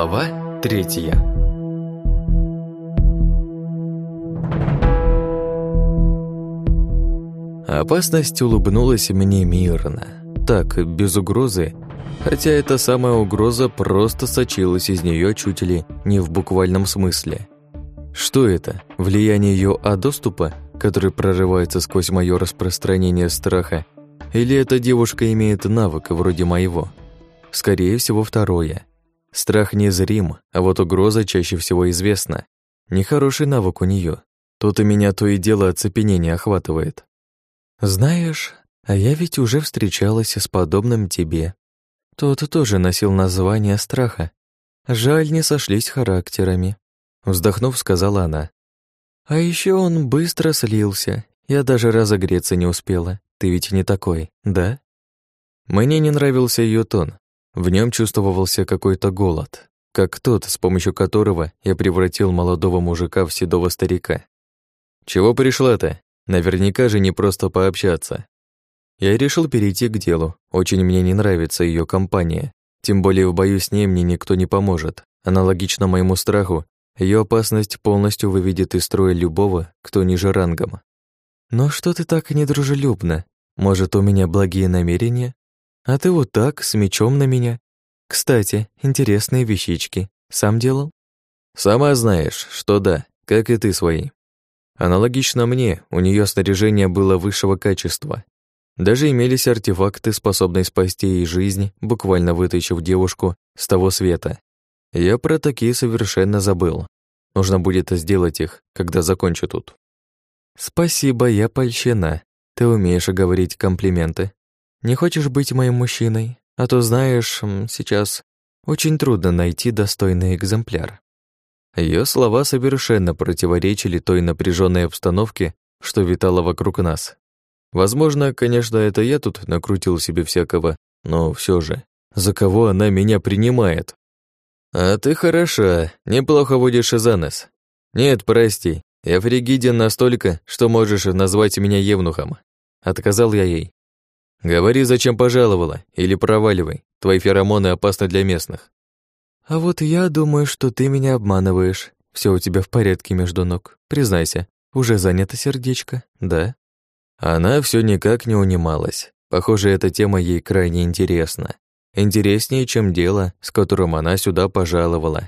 Глава 3. Опасность улыбнулась мне мирно, так, без угрозы, хотя эта самая угроза просто сочилась из нее чуть ли не в буквальном смысле. Что это? Влияние ее доступа, который прорывается сквозь мое распространение страха, или эта девушка имеет навык вроде моего? Скорее всего, второе. Страх незрим, а вот угроза чаще всего известна. Нехороший навык у нее. Тут и меня то и дело оцепенение охватывает. Знаешь, а я ведь уже встречалась с подобным тебе. Тот тоже носил название страха. Жаль, не сошлись характерами. Вздохнув, сказала она. А еще он быстро слился. Я даже разогреться не успела. Ты ведь не такой, да? Мне не нравился ее тон. В нем чувствовался какой-то голод, как тот, с помощью которого я превратил молодого мужика в седого старика. Чего пришла-то? Наверняка же не просто пообщаться. Я решил перейти к делу. Очень мне не нравится ее компания. Тем более в бою с ней мне никто не поможет. Аналогично моему страху, ее опасность полностью выведет из строя любого, кто ниже рангом. Но что ты так недружелюбна? Может, у меня благие намерения? А ты вот так, с мечом на меня. Кстати, интересные вещички. Сам делал? Сама знаешь, что да, как и ты свои. Аналогично мне, у нее снаряжение было высшего качества. Даже имелись артефакты, способные спасти ей жизнь, буквально вытащив девушку с того света. Я про такие совершенно забыл. Нужно будет сделать их, когда закончу тут. Спасибо, я польщена. Ты умеешь говорить комплименты. Не хочешь быть моим мужчиной? А то, знаешь, сейчас очень трудно найти достойный экземпляр. Ее слова совершенно противоречили той напряженной обстановке, что витала вокруг нас. Возможно, конечно, это я тут накрутил себе всякого, но все же, за кого она меня принимает? А ты хороша, неплохо водишь за нос. Нет, прости, я фригиден настолько, что можешь назвать меня евнухом. Отказал я ей. Говори, зачем пожаловала, или проваливай. Твои феромоны опасны для местных. А вот я думаю, что ты меня обманываешь. Все у тебя в порядке между ног. Признайся, уже занято сердечко, да? Она все никак не унималась. Похоже, эта тема ей крайне интересна. Интереснее, чем дело, с которым она сюда пожаловала.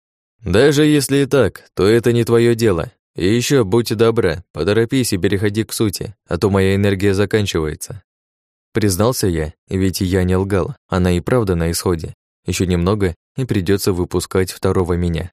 Даже если и так, то это не твое дело. И еще будь добра, поторопись и переходи к сути, а то моя энергия заканчивается. Признался я, ведь я не лгал, она и правда на исходе. Еще немного, и придется выпускать второго меня.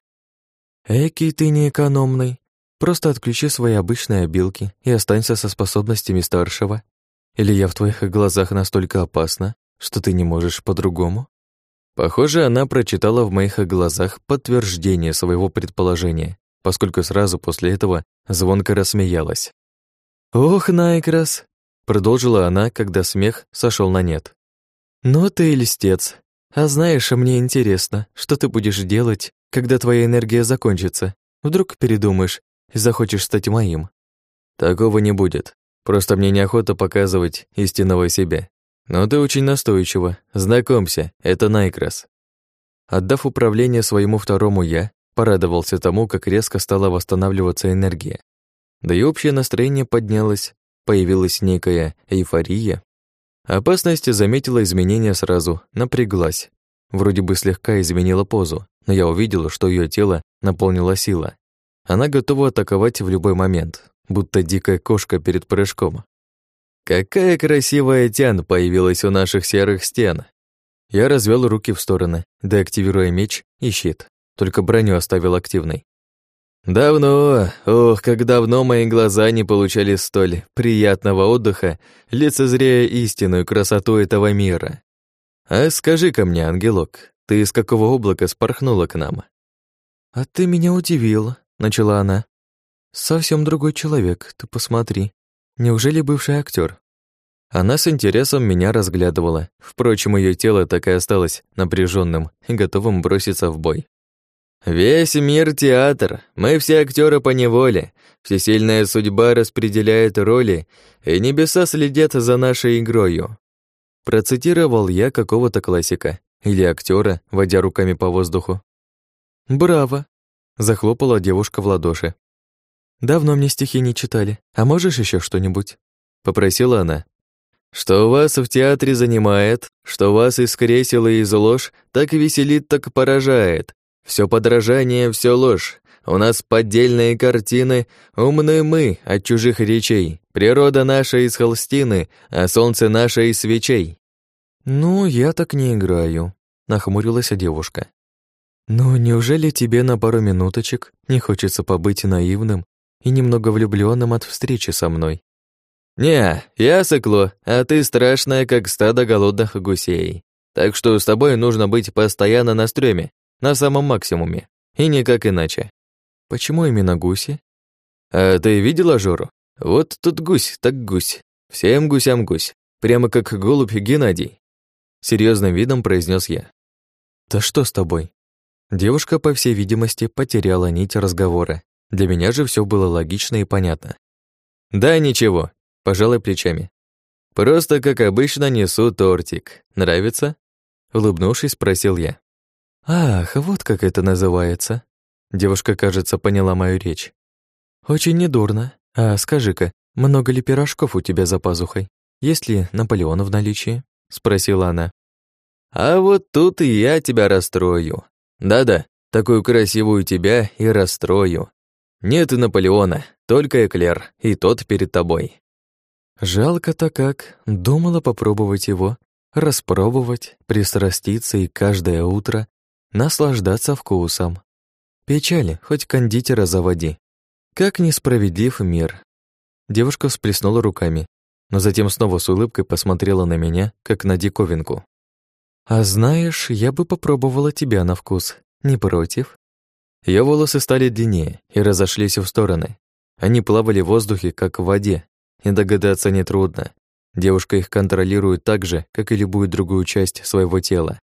Экий ты неэкономный. Просто отключи свои обычные обилки и останься со способностями старшего. Или я в твоих глазах настолько опасна, что ты не можешь по-другому? Похоже, она прочитала в моих глазах подтверждение своего предположения, поскольку сразу после этого звонко рассмеялась. «Ох, Найкрас!» — продолжила она, когда смех сошел на нет. «Ну ты и льстец. А знаешь, мне интересно, что ты будешь делать, когда твоя энергия закончится? Вдруг передумаешь и захочешь стать моим?» «Такого не будет. Просто мне неохота показывать истинного себя. Но ты очень настойчива. Знакомься, это Найкрас». Отдав управление своему второму «я», порадовался тому, как резко стала восстанавливаться энергия. Да и общее настроение поднялось, появилась некая эйфория. Опасность заметила изменения сразу, напряглась. Вроде бы слегка изменила позу, но я увидела, что ее тело наполнила сила. Она готова атаковать в любой момент, будто дикая кошка перед прыжком. Какая красивая тян появилась у наших серых стен. Я развел руки в стороны, деактивируя меч и щит, только броню оставил активной. Давно, ох, как давно мои глаза не получали столь приятного отдыха, лицезрея истинную красоту этого мира. А скажи-ка мне, ангелок, ты из какого облака спорхнула к нам? А ты меня удивила, начала она. Совсем другой человек, ты посмотри. Неужели бывший актер? Она с интересом меня разглядывала. Впрочем, ее тело так и осталось напряженным и готовым броситься в бой. Весь мир театр, мы все актеры поневоле, всесильная судьба распределяет роли, и небеса следят за нашей игрою. Процитировал я какого-то классика или актера, водя руками по воздуху. «Браво!» — захлопала девушка в ладоши. «Давно мне стихи не читали. А можешь еще что-нибудь?» — попросила она. «Что вас в театре занимает, что вас из кресел и из лож так веселит, так поражает. Все подражание, все ложь. У нас поддельные картины, умны мы от чужих речей. Природа наша из холстины, а солнце наше из свечей». «Ну, я так не играю», — нахмурилась девушка. «Ну, неужели тебе на пару минуточек не хочется побыть наивным и немного влюблённым от встречи со мной?» «Не, я сыкло, а ты страшная, как стадо голодных гусей. Так что с тобой нужно быть постоянно на стрёме, на самом максимуме, и никак иначе». «Почему именно гуси?» «А ты видела Жору? Вот тут гусь, так гусь. Всем гусям гусь. Прямо как голубь Геннадий». Серьёзным видом произнёс я. «Да что с тобой?» Девушка, по всей видимости, потеряла нить разговора. Для меня же всё было логично и понятно. «Да ничего», — пожалуй плечами. «Просто, как обычно, несу тортик. Нравится?» Улыбнувшись, спросил я. «Ах, вот как это называется». Девушка, кажется, поняла мою речь. «Очень недурно. А скажи-ка, много ли пирожков у тебя за пазухой? Есть ли Наполеон в наличии?» Спросила она. «А вот тут и я тебя расстрою. Да-да, такую красивую тебя и расстрою. Нет и Наполеона, только эклер, и тот перед тобой». Жалко-то как. Думала попробовать его, распробовать, пристраститься и каждое утро наслаждаться вкусом. Печали, хоть кондитера заводи. Как несправедлив мир. Девушка всплеснула руками, но затем снова с улыбкой посмотрела на меня, как на диковинку. «А знаешь, я бы попробовала тебя на вкус. Не против?» Её волосы стали длиннее и разошлись в стороны. Они плавали в воздухе, как в воде, и догадаться нетрудно. Девушка их контролирует так же, как и любую другую часть своего тела.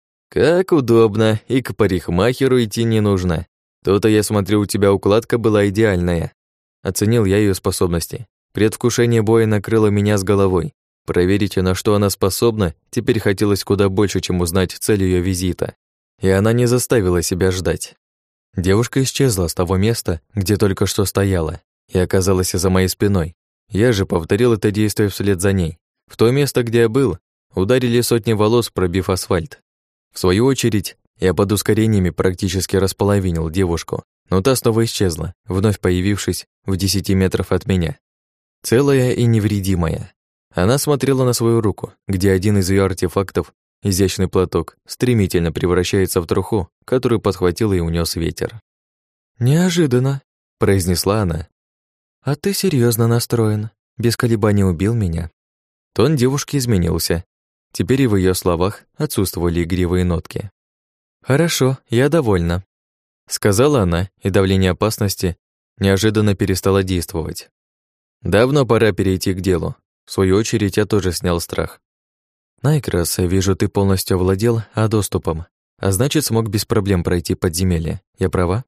«Как удобно, и к парикмахеру идти не нужно. То-то, я смотрю, у тебя укладка была идеальная». Оценил я её способности. Предвкушение боя накрыло меня с головой. Проверить, на что она способна, теперь хотелось куда больше, чем узнать цель её визита. И она не заставила себя ждать. Девушка исчезла с того места, где только что стояла, и оказалась за моей спиной. Я же повторил это действие вслед за ней. В то место, где я был, ударили сотни волос, пробив асфальт. В свою очередь, я под ускорениями практически располовинил девушку, но та снова исчезла, вновь появившись в 10 метров от меня. Целая и невредимая. Она смотрела на свою руку, где один из её артефактов, изящный платок, стремительно превращается в труху, которую подхватил и унёс ветер. «Неожиданно», — произнесла она. «А ты серьёзно настроен, без колебаний убил меня». Тон девушки изменился. Теперь и в её словах отсутствовали игривые нотки. «Хорошо, я довольна», — сказала она, и давление опасности неожиданно перестало действовать. «Давно пора перейти к делу». В свою очередь, я тоже снял страх. «Найкрас, вижу, ты полностью овладел доступом, а значит, смог без проблем пройти подземелье. Я права?»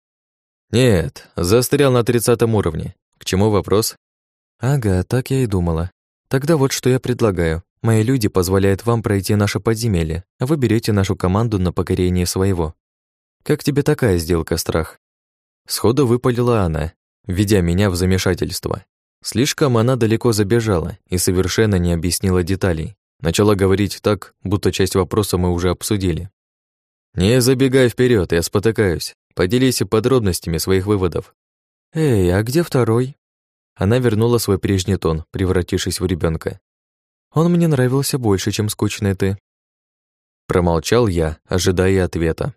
«Нет, застрял на 30-м уровне. К чему вопрос?» «Ага, так я и думала. Тогда вот что я предлагаю. Мои люди позволяют вам пройти наше подземелье, а вы берете нашу команду на покорение своего. Как тебе такая сделка, Страх?» Сходу выпалила она, введя меня в замешательство. Слишком она далеко забежала и совершенно не объяснила деталей. Начала говорить так, будто часть вопроса мы уже обсудили. «Не забегай вперед, я спотыкаюсь. Поделись подробностями своих выводов». «Эй, а где второй?» Она вернула свой прежний тон, превратившись в ребенка. «Он мне нравился больше, чем скучный ты». Промолчал я, ожидая ответа.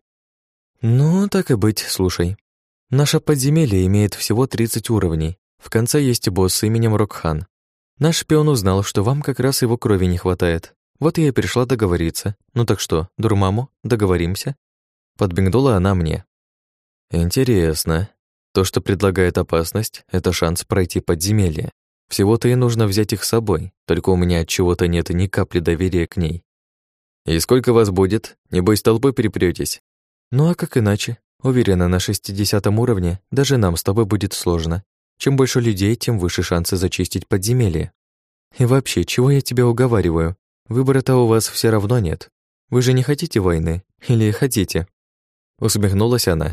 «Ну, так и быть, слушай. Наше подземелье имеет всего 30 уровней. В конце есть босс именем Рокхан. Наш шпион узнал, что вам как раз его крови не хватает. Вот я и пришла договориться. Ну так что, дурмаму, договоримся?» Подмигнула она мне. «Интересно. То, что предлагает опасность, это шанс пройти подземелье. Всего-то и нужно взять их с собой, только у меня от чего-то нет ни капли доверия к ней. И сколько вас будет? Небось, толпой перепрётесь?» «Ну а как иначе? Уверена, на 60-м уровне даже нам с тобой будет сложно. Чем больше людей, тем выше шансы зачистить подземелье. И вообще, чего я тебя уговариваю? Выбора-то у вас все равно нет. Вы же не хотите войны? Или хотите?» Усмехнулась она,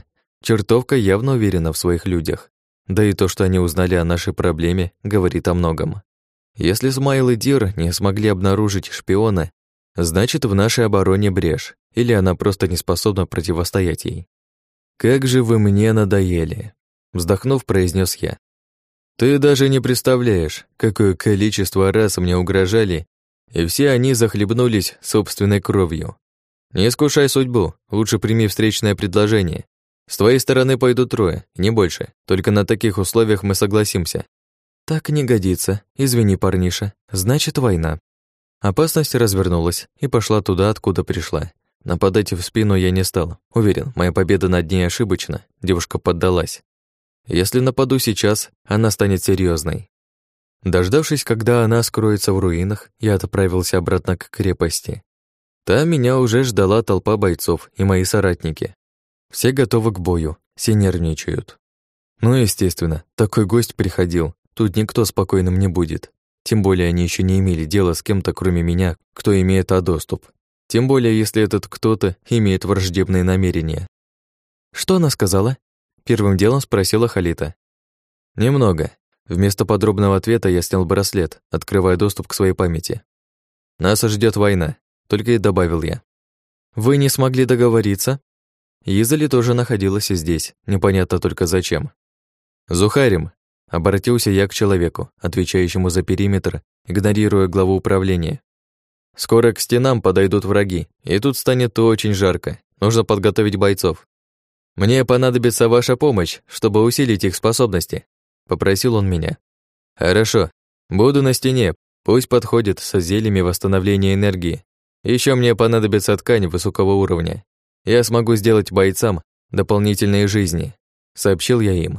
Чертовка явно уверена в своих людях. Да и то, что они узнали о нашей проблеме, говорит о многом. Если Смайл и Дир не смогли обнаружить шпиона, значит, в нашей обороне брешь, или она просто не способна противостоять ей. «Как же вы мне надоели!» Вздохнув, произнес я. «Ты даже не представляешь, какое количество раз мне угрожали, и все они захлебнулись собственной кровью. Не искушай судьбу, лучше прими встречное предложение. С твоей стороны пойдут 3, не больше, только на таких условиях мы согласимся». «Так не годится, извини, парниша, значит, война». Опасность развернулась и пошла туда, откуда пришла. Нападать в спину я не стал. Уверен, моя победа над ней ошибочна, девушка поддалась. Если нападу сейчас, она станет серьезной. Дождавшись, когда она скроется в руинах, я отправился обратно к крепости. Там меня уже ждала толпа бойцов и мои соратники. Все готовы к бою, все нервничают. Ну, естественно, такой гость приходил, тут никто спокойным не будет. Тем более они еще не имели дела с кем-то, кроме меня, кто имеет доступ. Тем более, если этот кто-то имеет враждебные намерения. «Что она сказала?» Первым делом спросила Халита. «Немного». Вместо подробного ответа я снял браслет, открывая доступ к своей памяти. «Нас ждет война», только и добавил я. «Вы не смогли договориться?» Изали тоже находилась здесь, непонятно только зачем. «Зухарим», — обратился я к человеку, отвечающему за периметр, игнорируя главу управления. «Скоро к стенам подойдут враги, и тут станет очень жарко. Нужно подготовить бойцов. Мне понадобится ваша помощь, чтобы усилить их способности», — попросил он меня. «Хорошо, буду на стене, пусть подходит со зельями восстановления энергии. Еще мне понадобится ткань высокого уровня. Я смогу сделать бойцам дополнительные жизни», — сообщил я им.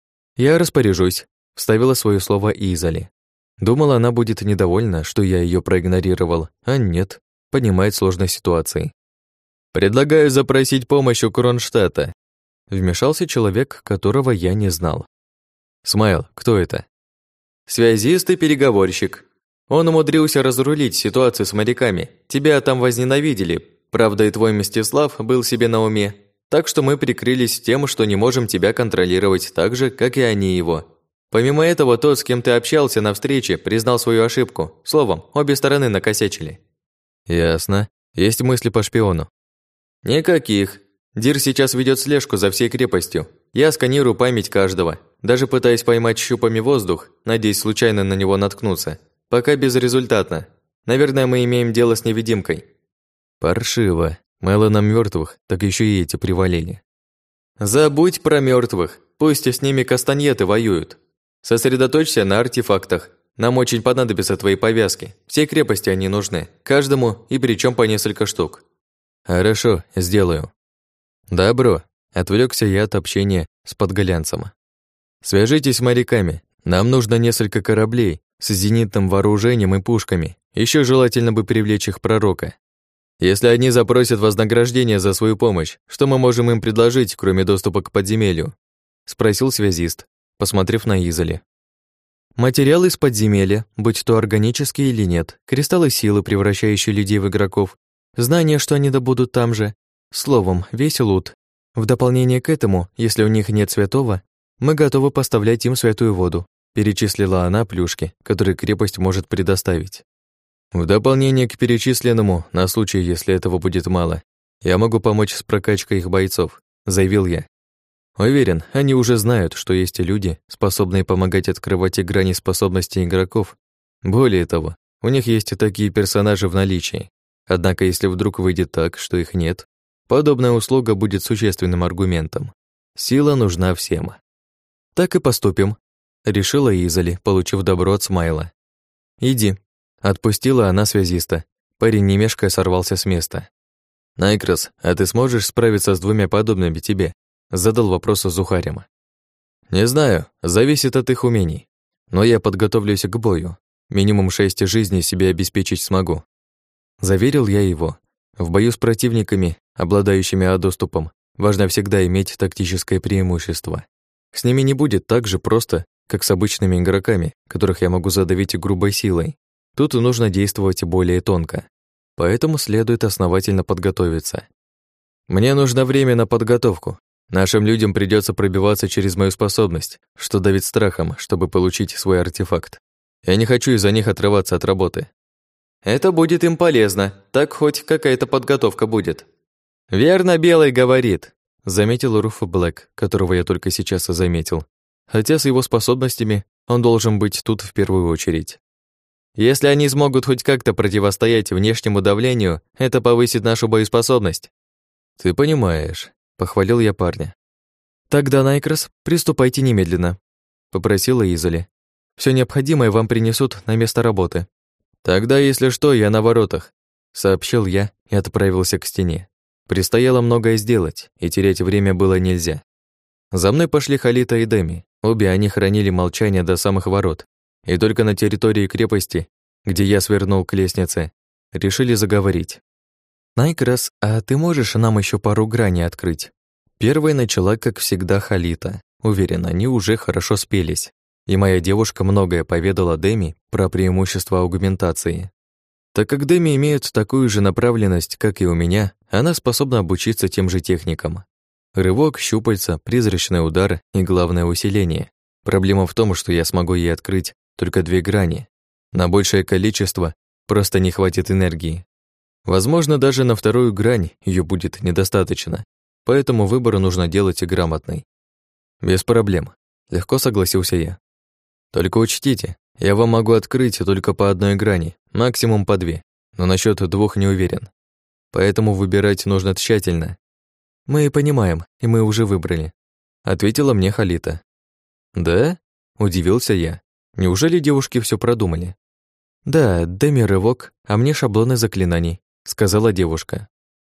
«Я распоряжусь», — вставила свое слово Изали. Думала, она будет недовольна, что я ее проигнорировал, а нет, понимает сложность ситуации. «Предлагаю запросить помощь у Кронштадта», — вмешался человек, которого я не знал. «Смайл, кто это?» «Связист и переговорщик. Он умудрился разрулить ситуацию с моряками. Тебя там возненавидели, правда и твой Мстислав был себе на уме, так что мы прикрылись тем, что не можем тебя контролировать так же, как и они его. Помимо этого, тот, с кем ты общался на встрече, признал свою ошибку. Словом, обе стороны накосячили». «Ясно. Есть мысли по шпиону?» «Никаких. Дир сейчас ведет слежку за всей крепостью. Я сканирую память каждого, даже пытаясь поймать щупами воздух, надеясь случайно на него наткнуться. Пока безрезультатно. Наверное, мы имеем дело с невидимкой». «Паршиво. Мало нам мертвых, так еще и эти привалили». «Забудь про мертвых. Пусть с ними кастаньеты воюют. Сосредоточься на артефактах. Нам очень понадобятся твои повязки. Всей крепости они нужны. Каждому, и причем по несколько штук». «Хорошо, сделаю». «Добро», — отвлекся я от общения с подголянцем. «Свяжитесь с моряками. Нам нужно несколько кораблей с зенитным вооружением и пушками. Еще желательно бы привлечь их пророка. Если они запросят вознаграждение за свою помощь, что мы можем им предложить, кроме доступа к подземелью?» — спросил связист, посмотрев на Изали. «Материалы из подземелья, будь то органические или нет, кристаллы силы, превращающие людей в игроков, знания, что они добудут там же. Словом, весь лут. В дополнение к этому, если у них нет святого, мы готовы поставлять им святую воду», — перечислила она плюшки, которые крепость может предоставить. «В дополнение к перечисленному, на случай, если этого будет мало, я могу помочь с прокачкой их бойцов», — заявил я. Уверен, они уже знают, что есть люди, способные помогать открывать и грани способностей игроков. Более того, у них есть и такие персонажи в наличии. Однако, если вдруг выйдет так, что их нет, подобная услуга будет существенным аргументом. Сила нужна всем. «Так и поступим», — решила Изали, получив добро от Смайла. «Иди», — отпустила она связиста. Парень, не мешкая, сорвался с места. «Найкрос, а ты сможешь справиться с 2 подобными тебе?» — задал вопрос Зухарем. «Не знаю, зависит от их умений. Но я подготовлюсь к бою. Минимум 6 жизней себе обеспечить смогу». Заверил я его. В бою с противниками, обладающими доступом, важно всегда иметь тактическое преимущество. С ними не будет так же просто, как с обычными игроками, которых я могу задавить грубой силой. Тут нужно действовать более тонко. Поэтому следует основательно подготовиться. «Мне нужно время на подготовку. Нашим людям придется пробиваться через мою способность, что давит страхом, чтобы получить свой артефакт. Я не хочу из-за них отрываться от работы. Это будет им полезно, так хоть какая-то подготовка будет. Верно Белый говорит, заметил Руф Блэк, которого я только сейчас и заметил. Хотя с его способностями он должен быть тут в первую очередь. Если они смогут хоть как-то противостоять внешнему давлению, это повысит нашу боеспособность. Ты понимаешь, похвалил я парня. Тогда, Найкрос, приступайте немедленно, попросила Изоли. Все необходимое вам принесут на место работы. Тогда, если что, я на воротах, сообщил я и отправился к стене. Предстояло многое сделать, и терять время было нельзя. За мной пошли Халита и Деми. Обе они хранили молчание до самых ворот, и только на территории крепости, где я свернул к лестнице, решили заговорить. «Найкрас, а ты можешь нам еще пару граней открыть?» Первой начала, как всегда, Халита. Уверена, они уже хорошо спелись, и моя девушка многое поведала Деми про преимущества аугментации. Так как Деми имеет такую же направленность, как и у меня, она способна обучиться тем же техникам. Рывок, щупальца, призрачный удар и, главное, усиление. Проблема в том, что я смогу ей открыть только 2 грани. На большее количество просто не хватит энергии. Возможно, даже на 2-ю грань ее будет недостаточно, поэтому выбор нужно делать грамотный. Без проблем, легко согласился я. Только учтите, я вам могу открыть только по 1 грани, максимум по 2, но насчет 2 не уверен. Поэтому выбирать нужно тщательно. Мы понимаем, и мы уже выбрали, ответила мне Халита. Да? Удивился я. Неужели девушки все продумали? Да, Деми рывок, а мне шаблоны заклинаний, сказала девушка.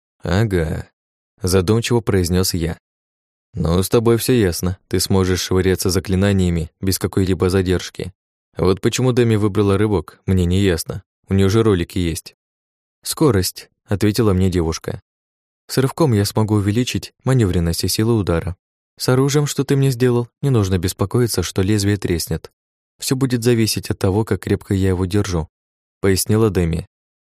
Ага, задумчиво произнес я. Ну, с тобой все ясно, ты сможешь швыряться заклинаниями без какой-либо задержки. А вот почему Деми выбрала рывок, мне не ясно. У нее же ролики есть. Скорость, ответила мне девушка. С рывком я смогу увеличить маневренность и силу удара. С оружием, что ты мне сделал, не нужно беспокоиться, что лезвие треснет. Все будет зависеть от того, как крепко я его держу, пояснила Деми.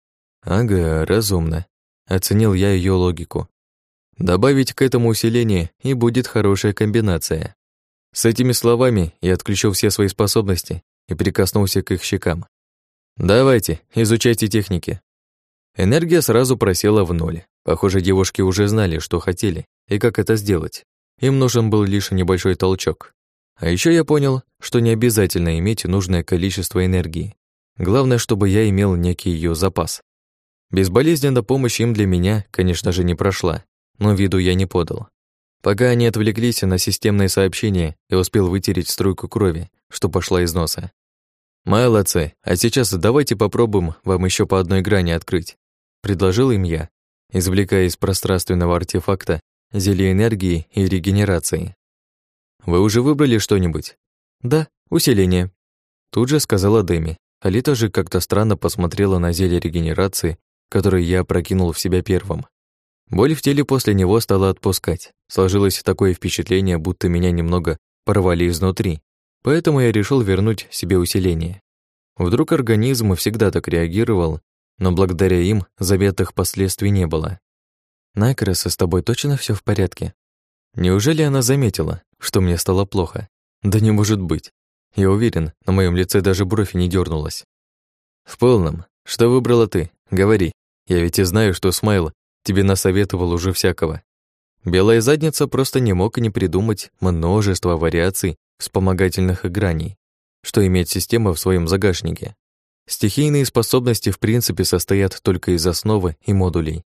Ага, разумно. Оценил я ее логику. Добавить к этому усиление, и будет хорошая комбинация. С этими словами я отключил все свои способности и прикоснулся к их щекам. Давайте, изучайте техники. Энергия сразу просела в 0. Похоже, девушки уже знали, что хотели и как это сделать. Им нужен был лишь небольшой толчок. А еще я понял, что не обязательно иметь нужное количество энергии. Главное, чтобы я имел некий ее запас. Безболезненно помощь им для меня, конечно же, не прошла, но виду я не подал. Пока они отвлеклись на системные сообщения, я успел вытереть струйку крови, что пошла из носа. «Молодцы, а сейчас давайте попробуем вам еще по 1 грани открыть», предложил им я, извлекая из пространственного артефакта зелье энергии и регенерации. «Вы уже выбрали что-нибудь?» «Да, усиление», тут же сказала Деми. Алита же как-то странно посмотрела на зелье регенерации, которое я опрокинул в себя первым. Боль в теле после него стала отпускать. Сложилось такое впечатление, будто меня немного порвали изнутри. Поэтому я решил вернуть себе усиление. Вдруг организм всегда так реагировал, но благодаря им заветных последствий не было. «Найкрас, с тобой точно все в порядке?» Неужели она заметила, что мне стало плохо? Да не может быть. Я уверен, на моем лице даже бровь не дернулась. «В полном. Что выбрала ты? Говори. Я ведь и знаю, что Смайл тебе насоветовал уже всякого». Белая задница просто не мог не придумать множество вариаций вспомогательных граней, что имеет система в своем загашнике. Стихийные способности в принципе состоят только из основы и модулей.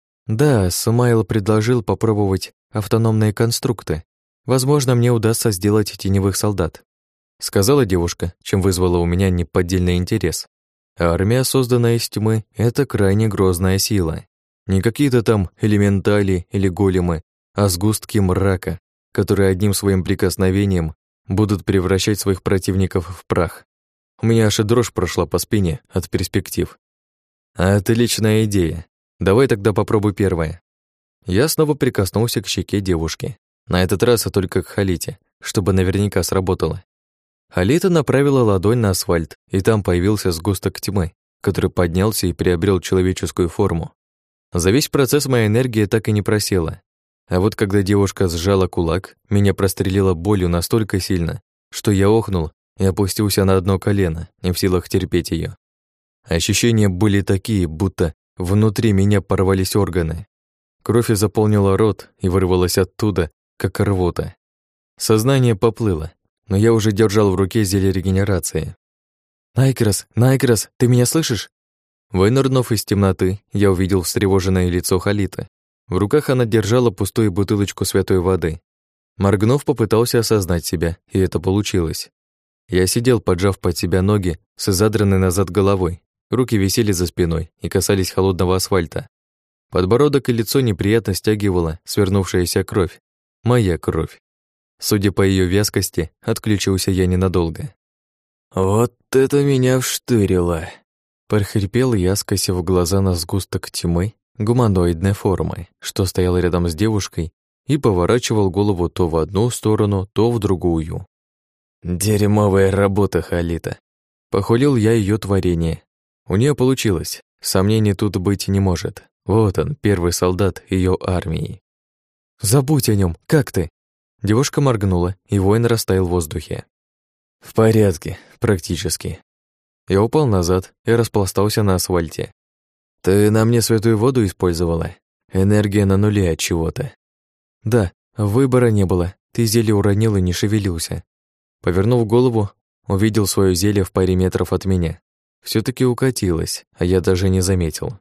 Да, Смайл предложил попробовать автономные конструкты. Возможно, мне удастся сделать теневых солдат, сказала девушка, чем вызвала у меня неподдельный интерес. Армия, созданная из тьмы, это крайне грозная сила. Не какие-то там элементали или големы, а сгустки мрака, которые одним своим прикосновением будут превращать своих противников в прах. У меня аж и дрожь прошла по спине от перспектив. Отличная идея. Давай тогда попробуй первое. Я снова прикоснулся к щеке девушки. На этот раз только к Халите, чтобы наверняка сработало. Халита направила ладонь на асфальт, и там появился сгусток тьмы, который поднялся и приобрел человеческую форму. За весь процесс моя энергия так и не просела. А вот когда девушка сжала кулак, меня прострелило болью настолько сильно, что я охнул и опустился на одно колено, не в силах терпеть ее. Ощущения были такие, будто внутри меня порвались органы. Кровь заполнила рот и вырвалась оттуда, как рвота. Сознание поплыло, но я уже держал в руке зелье регенерации. «Найкрас, Найкрас, ты меня слышишь?» Вынырнув из темноты, я увидел встревоженное лицо Халиты. В руках она держала пустую бутылочку святой воды. Моргнув, попытался осознать себя, и это получилось. Я сидел, поджав под себя ноги с задранной назад головой. Руки висели за спиной и касались холодного асфальта. Подбородок и лицо неприятно стягивала свернувшаяся кровь. Моя кровь. Судя по ее вязкости, отключился я ненадолго. «Вот это меня вштырило!» Прохрипел я, скосив глаза на сгусток тьмы гуманоидной формы, что стоял рядом с девушкой и поворачивал голову то в одну сторону, то в другую. «Дерьмовая работа, Халита!» Похвалил я ее творение. У нее получилось, сомнений тут быть не может. Вот он, первый солдат ее армии. «Забудь о нем, как ты?» Девушка моргнула, и воин растаял в воздухе. «В порядке, практически». Я упал назад и распластался на асфальте. «Ты на мне святую воду использовала? Энергия на нуле от чего-то». «Да, выбора не было. Ты зелье уронил и не шевелился». Повернув голову, увидел свое зелье в паре метров от меня. все таки укатилось, а я даже не заметил.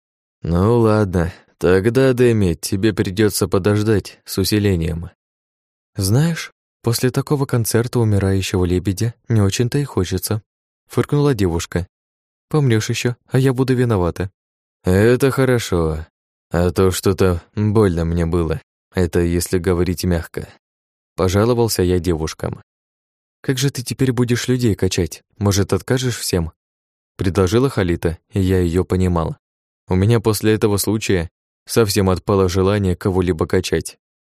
«Ну ладно, тогда, Дэми, тебе придется подождать с усилением». «Знаешь, после такого концерта умирающего лебедя не очень-то и хочется», фыркнула девушка. «Помнёшь ещё, а я буду виновата». «Это хорошо, а то что-то больно мне было, это если говорить мягко». Пожаловался я девушкам. «Как же ты теперь будешь людей качать? Может, откажешь всем?» Предложила Халита, и я её понимал. У меня после этого случая совсем отпало желание кого-либо качать.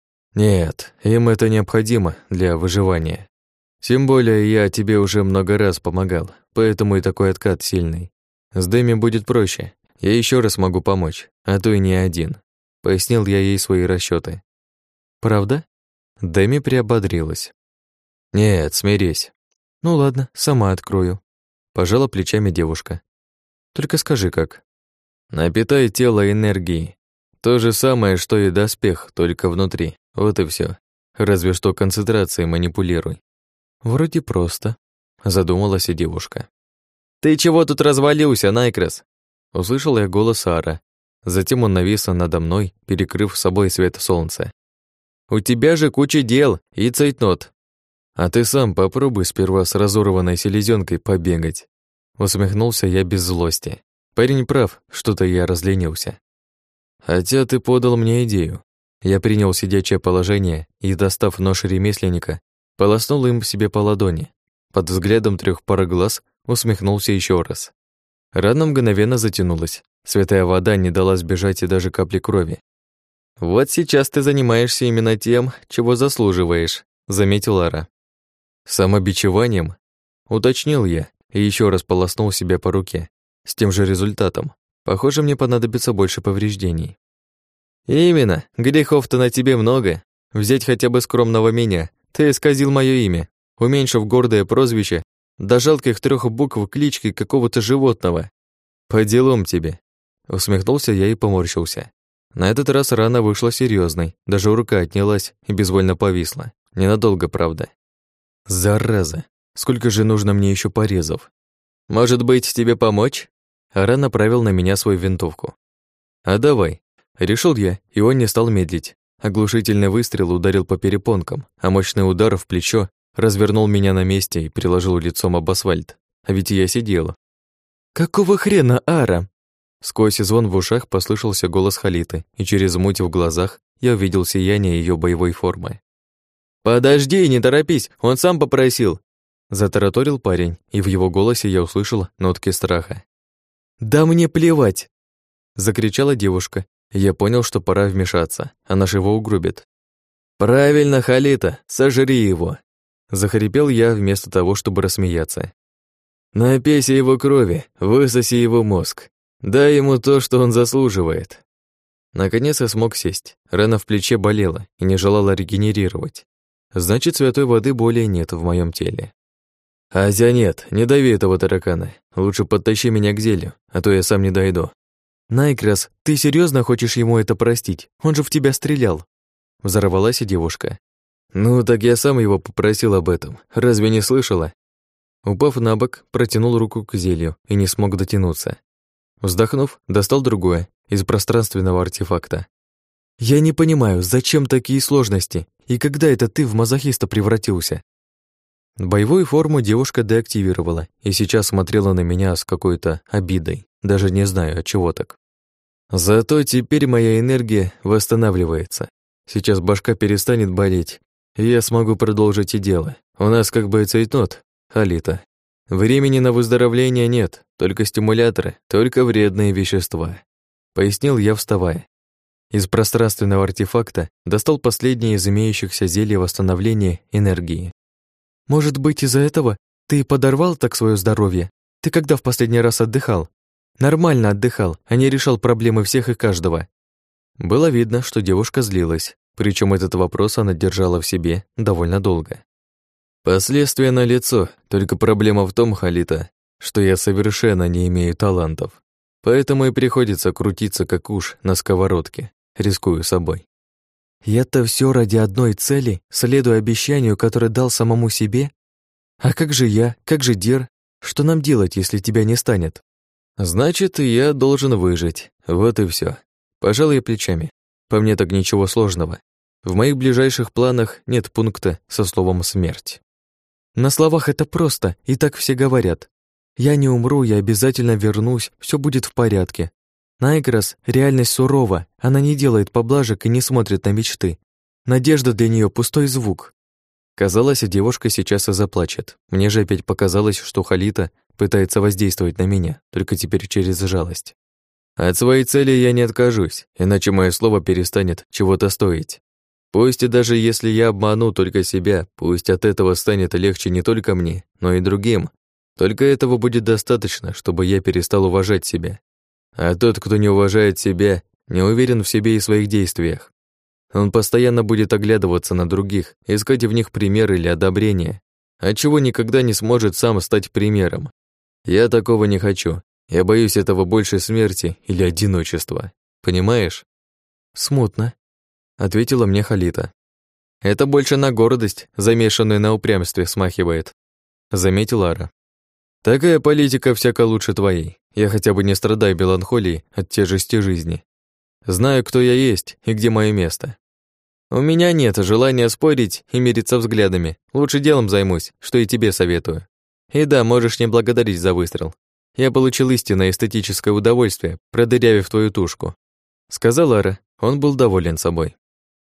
Нет, им это необходимо для выживания. Тем более я тебе уже много раз помогал, поэтому и такой откат сильный. С Дэми будет проще. Я ещё раз могу помочь, а то и не один. Пояснил я ей свои расчёты. Правда? Дэми приободрилась. Нет, смирись. Ну ладно, сама открою. Пожала плечами девушка. Только скажи как. Напитай тело энергией. То же самое, что и доспех, только внутри. Вот и всё. Разве что концентрацией манипулируй. Вроде просто, задумалась и девушка. Ты чего тут развалился, Найкрас? Услышал я голос Ара. Затем он навис надо мной, перекрыв собой свет солнца. У тебя же куча дел и цейтнот. А ты сам попробуй сперва с разорванной селезенкой побегать. Усмехнулся я без злости. Парень прав, что-то я разленился. Хотя ты подал мне идею. Я принял сидячее положение и, достав нож ремесленника, полоснул им себе по ладони. Под взглядом 3 пар глаз усмехнулся еще раз. Рана мгновенно затянулась. Святая вода не дала сбежать и даже капли крови. «Вот сейчас ты занимаешься именно тем, чего заслуживаешь», — заметил Ара. «Самобичеванием?» — уточнил я и еще раз полоснул себя по руке. С тем же результатом. Похоже, мне понадобится больше повреждений. «Именно, грехов-то на тебе много. Взять хотя бы скромного меня. Ты исказил моё имя, уменьшив гордое прозвище до жалких 3 букв клички какого-то животного. По делам тебе». Усмехнулся я и поморщился. На этот раз рана вышла серьезной, даже рука отнялась и безвольно повисла. Ненадолго, правда. Зараза, сколько же нужно мне еще порезов? Может быть, тебе помочь? Ара направил на меня свою винтовку. А давай. Решил я, и он не стал медлить. Оглушительный выстрел ударил по перепонкам, а мощный удар в плечо развернул меня на месте и приложил лицом об асфальт. А ведь я сидела. «Какого хрена, Ара?» Сквозь звон в ушах послышался голос Халиты, и через муть в глазах я увидел сияние ее боевой формы. «Подожди, не торопись, он сам попросил!» Затараторил парень, и в его голосе я услышал нотки страха. «Да мне плевать!» Закричала девушка, и я понял, что пора вмешаться, она же его угробит. «Правильно, Халита, сожри его!» Захрипел я вместо того, чтобы рассмеяться. «Напейся его крови, высоси его мозг. Дай ему то, что он заслуживает». Наконец я смог сесть. Рана в плече болела и не желала регенерировать. Значит, святой воды более нет в моем теле. «Азя, нет, не дави этого таракана. Лучше подтащи меня к зелью, а то я сам не дойду». «Найкрас, ты серьезно хочешь ему это простить? Он же в тебя стрелял!» Взорвалась и девушка. «Ну, так я сам его попросил об этом. Разве не слышала?» Упав на бок, протянул руку к зелью и не смог дотянуться. Вздохнув, достал другое, из пространственного артефакта. «Я не понимаю, зачем такие сложности? И когда это ты в мазохиста превратился?» Боевую форму девушка деактивировала и сейчас смотрела на меня с какой-то обидой. Даже не знаю, от чего так. Зато теперь моя энергия восстанавливается. Сейчас башка перестанет болеть, и я смогу продолжить и дело. У нас как бы цейтнот, Алита. Времени на выздоровление нет, только стимуляторы, только вредные вещества. Пояснил я, вставая. Из пространственного артефакта достал последнее из имеющихся зелий восстановления энергии. «Может быть, из-за этого ты подорвал так свое здоровье? Ты когда в последний раз отдыхал? Нормально отдыхал, а не решал проблемы всех и каждого». Было видно, что девушка злилась, причем этот вопрос она держала в себе довольно долго. «Последствия налицо, только проблема в том, Халита, что я совершенно не имею талантов, поэтому и приходится крутиться как уж на сковородке, рискую собой». И это все ради одной цели, следуя обещанию, которое дал самому себе? А как же я, как же Дир? Что нам делать, если тебя не станет? Значит, я должен выжить. Вот и все. Пожал я плечами. По мне так ничего сложного. В моих ближайших планах нет пункта со словом «смерть». На словах это просто, и так все говорят. Я не умру, я обязательно вернусь, все будет в порядке. Найкрас, реальность сурова, она не делает поблажек и не смотрит на мечты. Надежда для нее пустой звук. Казалось, девушка сейчас и заплачет. Мне же опять показалось, что Халита пытается воздействовать на меня, только теперь через жалость. От своей цели я не откажусь, иначе мое слово перестанет чего-то стоить. Пусть и даже если я обману только себя, пусть от этого станет легче не только мне, но и другим. Только этого будет достаточно, чтобы я перестал уважать себя. А тот, кто не уважает себя, не уверен в себе и своих действиях. Он постоянно будет оглядываться на других, искать в них пример или одобрение, отчего никогда не сможет сам стать примером. Я такого не хочу. Я боюсь этого больше смерти или одиночества. Понимаешь? Смутно, ответила мне Халита. Это больше на гордость, замешанную на упрямстве, смахивает, заметила Ара. Такая политика всяко лучше твоей. Я хотя бы не страдаю меланхолией от тяжести жизни. Знаю, кто я есть и где мое место. У меня нет желания спорить и мириться взглядами. Лучше делом займусь, что и тебе советую. И да, можешь не благодарить за выстрел. Я получил истинное эстетическое удовольствие, продырявив твою тушку. Сказал Ара, он был доволен собой.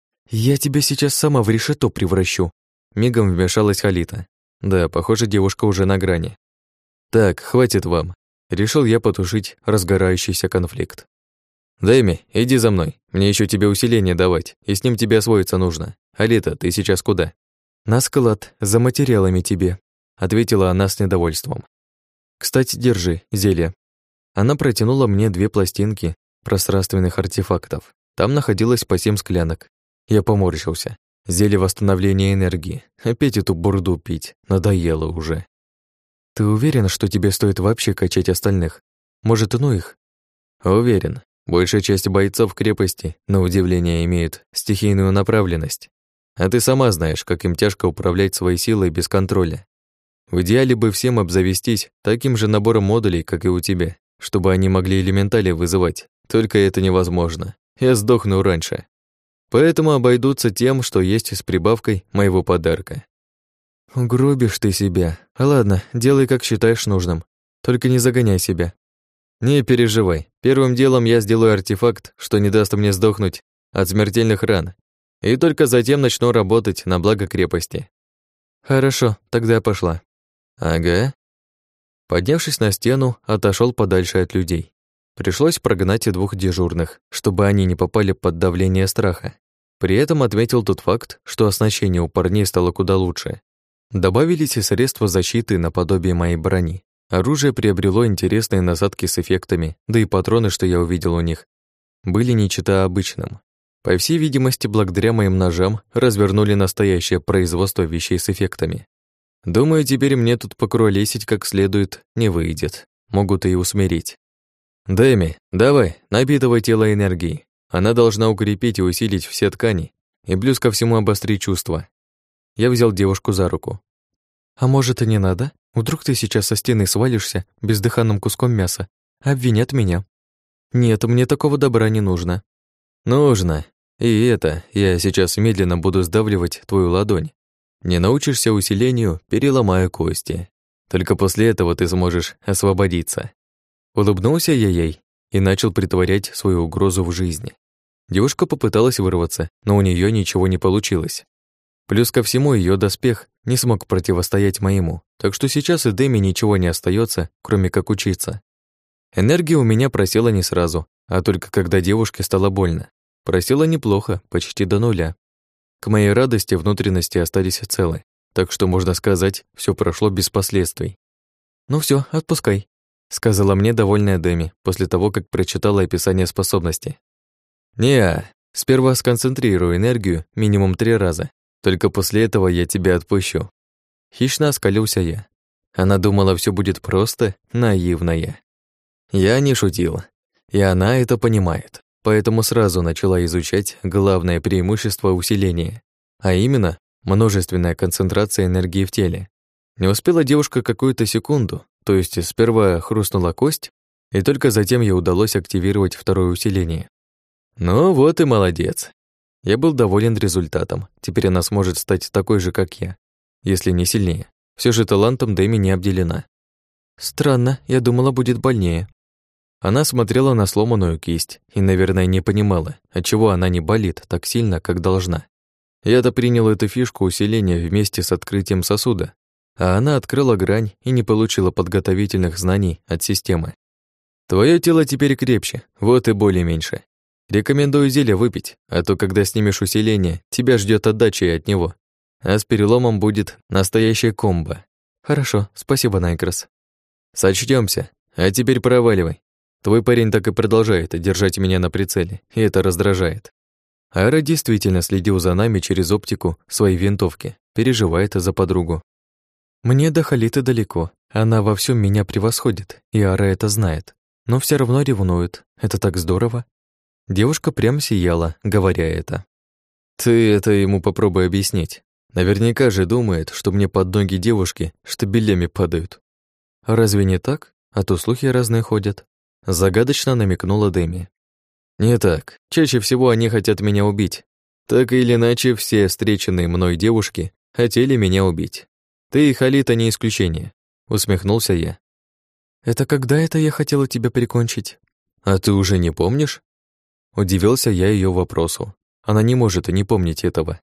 Я тебя сейчас сама в решето превращу. Мигом вмешалась Халита. Да, похоже, девушка уже на грани. Так, хватит вам. Решил я потушить разгорающийся конфликт. Дэми, иди за мной. Мне еще тебе усиление давать, и с ним тебе освоиться нужно. Алита, ты сейчас куда? На склад, за материалами тебе, ответила она с недовольством. Кстати, держи, зелье. Она протянула мне 2 пластинки пространственных артефактов. Там находилось по 7 склянок. Я поморщился. Зелье восстановления энергии. Опять эту бурду пить. Надоело уже. Ты уверен, что тебе стоит вообще качать остальных? Может, и ну их? Уверен. Большая часть бойцов крепости, на удивление, имеют стихийную направленность. А ты сама знаешь, как им тяжко управлять своей силой без контроля. В идеале бы всем обзавестись таким же набором модулей, как и у тебя, чтобы они могли элементали вызывать. Только это невозможно. Я сдохну раньше. Поэтому обойдутся тем, что есть с прибавкой моего подарка. Угробишь ты себя. Ладно, делай, как считаешь нужным. Только не загоняй себя. Не переживай. Первым делом я сделаю артефакт, что не даст мне сдохнуть от смертельных ран. И только затем начну работать на благо крепости. Хорошо, тогда я пошла. Ага. Поднявшись на стену, отошел подальше от людей. Пришлось прогнать и 2 дежурных, чтобы они не попали под давление страха. При этом отметил тот факт, что оснащение у парней стало куда лучше. Добавились и средства защиты наподобие моей брони. Оружие приобрело интересные насадки с эффектами, да и патроны, что я увидел у них, были не чета обычным. По всей видимости, благодаря моим ножам развернули настоящее производство вещей с эффектами. Думаю, теперь мне тут покуролесить как следует не выйдет. Могут и усмирить. Дэми, давай, напитывай тело энергией. Она должна укрепить и усилить все ткани, и плюс ко всему обострить чувства. Я взял девушку за руку. А может, и не надо? Вдруг ты сейчас со стены свалишься бездыханным куском мяса? Обвинят меня. Нет, мне такого добра не нужно. Нужно. И это, я сейчас медленно буду сдавливать твою ладонь. Не научишься усилению, переломаю кости. Только после этого ты сможешь освободиться. Улыбнулся я ей и начал притворять свою угрозу в жизни. Девушка попыталась вырваться, но у нее ничего не получилось. Плюс ко всему ее доспех не смог противостоять моему, так что сейчас и Дэми ничего не остается, кроме как учиться. Энергия у меня просела не сразу, а только когда девушке стало больно. Просела неплохо, почти до нуля. К моей радости внутренности остались целы, так что, можно сказать, все прошло без последствий. «Ну все, отпускай», — сказала мне довольная Дэми после того, как прочитала описание способности. Сперва сконцентрирую энергию минимум 3 раза, только после этого я тебя отпущу». Хищно оскалился я. Она думала, все будет просто, наивная. Я не шутил, и она это понимает. Поэтому сразу начала изучать главное преимущество усиления, а именно множественная концентрация энергии в теле. Не успела девушка какую-то секунду, то есть сперва хрустнула кость, и только затем ей удалось активировать второе усиление. Ну вот и молодец. Я был доволен результатом, теперь она сможет стать такой же, как я, если не сильнее. Все же талантом Дэми не обделена. Странно, я думала, будет больнее. Она смотрела на сломанную кисть и, наверное, не понимала, отчего она не болит так сильно, как должна. Я-то принял эту фишку усиления вместе с открытием сосуда, а она открыла грань и не получила подготовительных знаний от системы. Твое тело теперь крепче, вот и боли меньше. Рекомендую зелье выпить, а то, когда снимешь усиление, тебя ждет отдача и от него. А с переломом будет настоящая комбо. Хорошо, спасибо, Найкрос. Сочтёмся, а теперь проваливай. Твой парень так и продолжает держать меня на прицеле, и это раздражает. Ара действительно следил за нами через оптику своей винтовки, переживает за подругу. Мне до Халиты далеко, она во всем меня превосходит, и Ара это знает, но все равно ревнует. Это так здорово. Девушка прям сияла, говоря это. Ты это ему попробуй объяснить. Наверняка же думает, что мне под ноги девушки штабелями падают. Разве не так? А то слухи разные ходят. Загадочно намекнула Дэми. Не так. Чаще всего они хотят меня убить. Так или иначе, все встреченные мной девушки хотели меня убить. Ты и Халита не исключение. Усмехнулся я. Это когда это я хотела тебя прикончить? А ты уже не помнишь? Удивился я ее вопросу. Она не может и не помнить этого.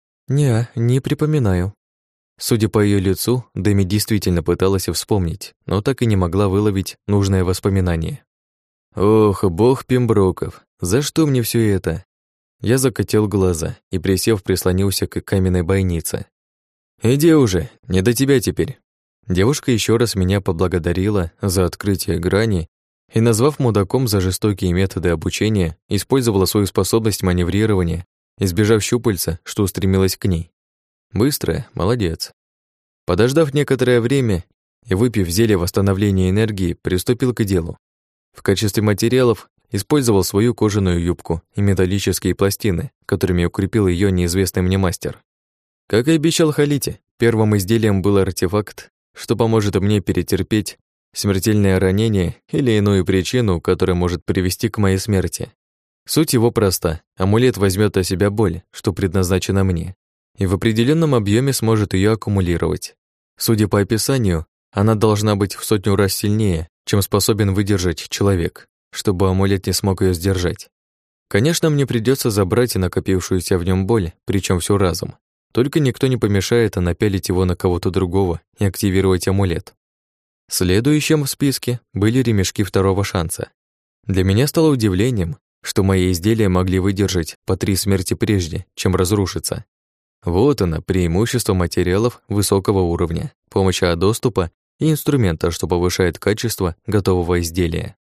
Не припоминаю. Судя по ее лицу, Дэми действительно пыталась вспомнить, но так и не могла выловить нужное воспоминание. Ох, бог Пемброков, за что мне все это? Я закатил глаза и, присев, прислонился к каменной бойнице. Иди уже, не до тебя теперь. Девушка еще раз меня поблагодарила за открытие грани и, назвав мудаком за жестокие методы обучения, использовала свою способность маневрирования, избежав щупальца, что устремилась к ней. Быстрая, молодец. Подождав некоторое время и выпив зелье восстановления энергии, приступил к делу. В качестве материалов использовал свою кожаную юбку и металлические пластины, которыми укрепил ее неизвестный мне мастер. Как и обещал Халите, первым изделием был артефакт, что поможет мне перетерпеть смертельное ранение или иную причину, которая может привести к моей смерти. Суть его проста. Амулет возьмет на себя боль, что предназначено мне, и в определенном объеме сможет ее аккумулировать. Судя по описанию, она должна быть в 100 раз сильнее, чем способен выдержать человек, чтобы амулет не смог ее сдержать. Конечно, мне придется забрать и накопившуюся в нем боль, причем всю разом. Только никто не помешает напялить его на кого-то другого и активировать амулет. Следующим в списке были ремешки второго шанса. Для меня стало удивлением, что мои изделия могли выдержать по 3 смерти прежде, чем разрушиться. Вот оно, преимущество материалов высокого уровня, помощь от доступа и инструмента, что повышает качество готового изделия.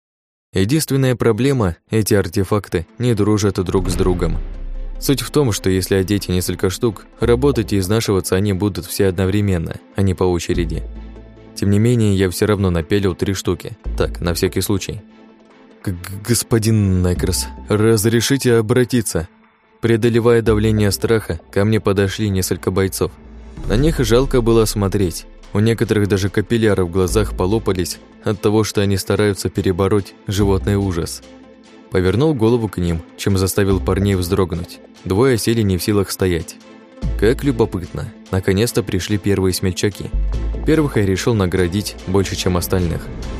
Единственная проблема – эти артефакты не дружат друг с другом. Суть в том, что если одеть несколько штук, работать и изнашиваться они будут все одновременно, а не по очереди. Тем не менее, я все равно напялил 3 штуки. Так, на всякий случай. «Господин Некрос, разрешите обратиться?» Преодолевая давление страха, ко мне подошли несколько бойцов. На них жалко было смотреть. У некоторых даже капилляры в глазах полопались от того, что они стараются перебороть животный ужас. Повернул голову к ним, чем заставил парней вздрогнуть. 2 сели не в силах стоять. Как любопытно, наконец-то пришли первые смельчаки. Первых я решил наградить больше, чем остальных.